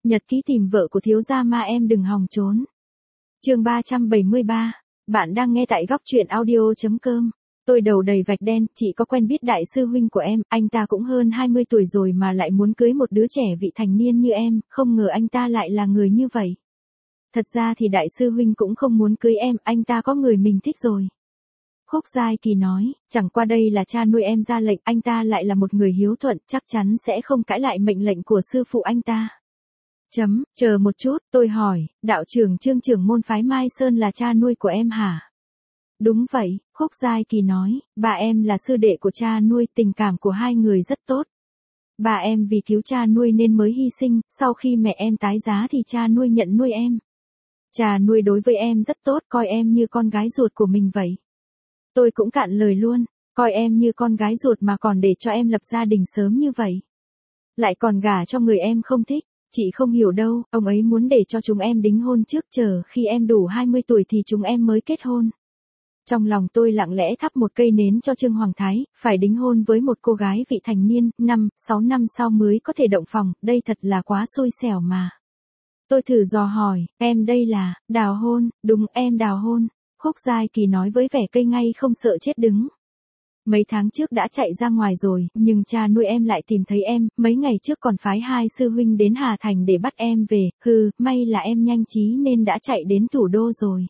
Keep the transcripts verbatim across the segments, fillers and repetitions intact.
Nhật ký tìm vợ của thiếu gia ma em đừng hòng trốn. Chương ba trăm bảy mươi ba. Bạn đang nghe tại góc truyện audio chấm com. Tôi đầu đầy vạch đen, chị có quen biết đại sư huynh của em, anh ta cũng hơn hai mươi tuổi rồi mà lại muốn cưới một đứa trẻ vị thành niên như em, không ngờ anh ta lại là người như vậy. Thật ra thì đại sư huynh cũng không muốn cưới em, anh ta có người mình thích rồi. Khúc Giai Kỳ nói, chẳng qua đây là cha nuôi em ra lệnh, anh ta lại là một người hiếu thuận, chắc chắn sẽ không cãi lại mệnh lệnh của sư phụ anh ta. Chấm, chờ một chút, tôi hỏi, đạo trưởng Trương trưởng môn phái Mai Sơn là cha nuôi của em hả? Đúng vậy, Khúc Giai Kỳ nói, bà em là sư đệ của cha nuôi, tình cảm của hai người rất tốt. Bà em vì cứu cha nuôi nên mới hy sinh, sau khi mẹ em tái giá thì cha nuôi nhận nuôi em. Cha nuôi đối với em rất tốt, coi em như con gái ruột của mình vậy. Tôi cũng cạn lời luôn, coi em như con gái ruột mà còn để cho em lập gia đình sớm như vậy. Lại còn gả cho người em không thích, chị không hiểu đâu, ông ấy muốn để cho chúng em đính hôn trước, chờ khi em đủ hai mươi tuổi thì chúng em mới kết hôn. Trong lòng tôi lặng lẽ thắp một cây nến cho Trương Hoàng Thái, phải đính hôn với một cô gái vị thành niên, năm, sáu năm sau mới có thể động phòng, đây thật là quá xui xẻo mà. Tôi thử dò hỏi, em đây là, đào hôn, đúng em đào hôn. Khúc Giai Kỳ nói với vẻ cây ngay không sợ chết đứng. Mấy tháng trước đã chạy ra ngoài rồi, nhưng cha nuôi em lại tìm thấy em, mấy ngày trước còn phái hai sư huynh đến Hà Thành để bắt em về, hừ, may là em nhanh trí nên đã chạy đến thủ đô rồi.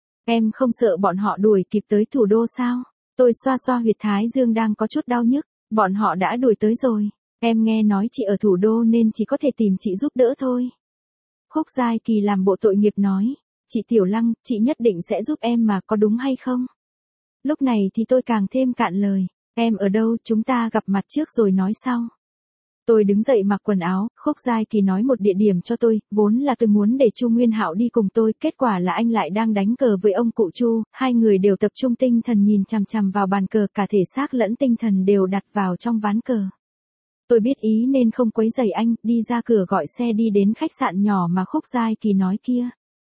Em không sợ bọn họ đuổi kịp tới thủ đô sao? Tôi xoa xoa huyệt thái dương đang có chút đau nhức, bọn họ đã đuổi tới rồi. Em nghe nói chị ở thủ đô nên chỉ có thể tìm chị giúp đỡ thôi. Khúc Giai Kỳ làm bộ tội nghiệp nói. Chị Tiểu Lăng, chị nhất định sẽ giúp em mà, có đúng hay không? Lúc này thì tôi càng thêm cạn lời. Em ở đâu, chúng ta gặp mặt trước rồi nói sau. Tôi đứng dậy mặc quần áo, Khúc Giai Kỳ nói một địa điểm cho tôi, vốn là tôi muốn để Chu Nguyên Hạo đi cùng tôi, kết quả là anh lại đang đánh cờ với ông cụ Chu, hai người đều tập trung tinh thần nhìn chằm chằm vào bàn cờ, cả thể xác lẫn tinh thần đều đặt vào trong ván cờ. Tôi biết ý nên không quấy rầy anh, đi ra cửa gọi xe đi đến khách sạn nhỏ mà Khúc Giai Kỳ nói kia.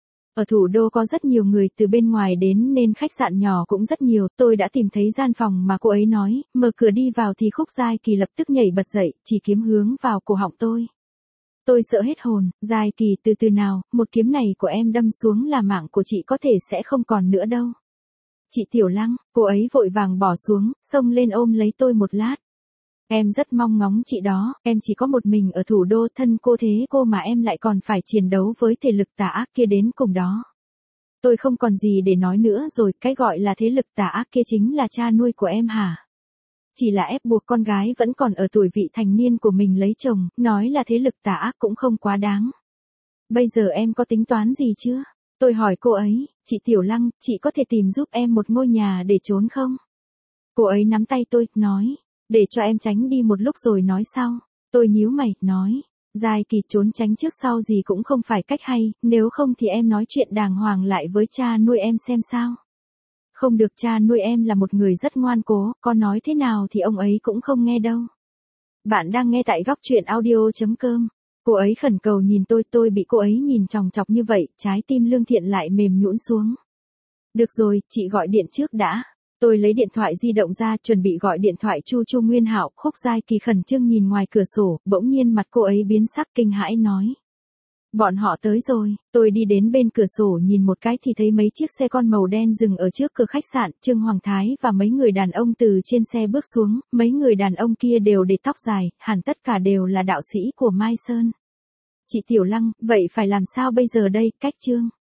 Ở thủ đô có rất nhiều người từ bên ngoài đến nên khách sạn nhỏ cũng rất nhiều, tôi đã tìm thấy gian phòng mà cô ấy nói, mở cửa đi vào thì Khúc Giai Kỳ lập tức nhảy bật dậy, chỉ kiếm hướng vào cổ họng tôi. Tôi sợ hết hồn, Giai Kỳ từ từ nào, một kiếm này của em đâm xuống là mạng của chị có thể sẽ không còn nữa đâu. Chị Tiểu Lăng, cô ấy vội vàng bỏ xuống, xông lên ôm lấy tôi một lát. Em rất mong ngóng chị đó, em chỉ có một mình ở thủ đô, thân cô thế cô mà em lại còn phải chiến đấu với thế lực tà ác kia đến cùng đó. Tôi không còn gì để nói nữa rồi, cái gọi là thế lực tà ác kia chính là cha nuôi của em hả? Chỉ là ép buộc con gái vẫn còn ở tuổi vị thành niên của mình lấy chồng, nói là thế lực tà ác cũng không quá đáng. Bây giờ em có tính toán gì chưa? Tôi hỏi cô ấy, chị Tiểu Lăng, chị có thể tìm giúp em một ngôi nhà để trốn không? Cô ấy nắm tay tôi, nói. Để cho em tránh đi một lúc rồi nói sau. Tôi nhíu mày, nói. Giai Kỳ, trốn tránh trước sau gì cũng không phải cách hay, nếu không thì em nói chuyện đàng hoàng lại với cha nuôi em xem sao. Không được, cha nuôi em là một người rất ngoan cố, có nói thế nào thì ông ấy cũng không nghe đâu. Bạn đang nghe tại góc truyện audio chấm com. Cô ấy khẩn cầu nhìn tôi, tôi bị cô ấy nhìn chòng chọc như vậy, trái tim lương thiện lại mềm nhũn xuống. Được rồi, chị gọi điện trước đã. Tôi lấy điện thoại di động ra, chuẩn bị gọi điện thoại Chu Chu Nguyên Hạo. Khúc Giai Kỳ khẩn trương nhìn ngoài cửa sổ, bỗng nhiên mặt cô ấy biến sắc kinh hãi nói. Bọn họ tới rồi. Tôi đi đến bên cửa sổ nhìn một cái thì thấy mấy chiếc xe con màu đen dừng ở trước cửa khách sạn, Trương Hoàng Thái và mấy người đàn ông từ trên xe bước xuống, mấy người đàn ông kia đều để tóc dài, hẳn tất cả đều là đạo sĩ của Mai Sơn. Chị Tiểu Lăng, vậy phải làm sao bây giờ đây, cách Trương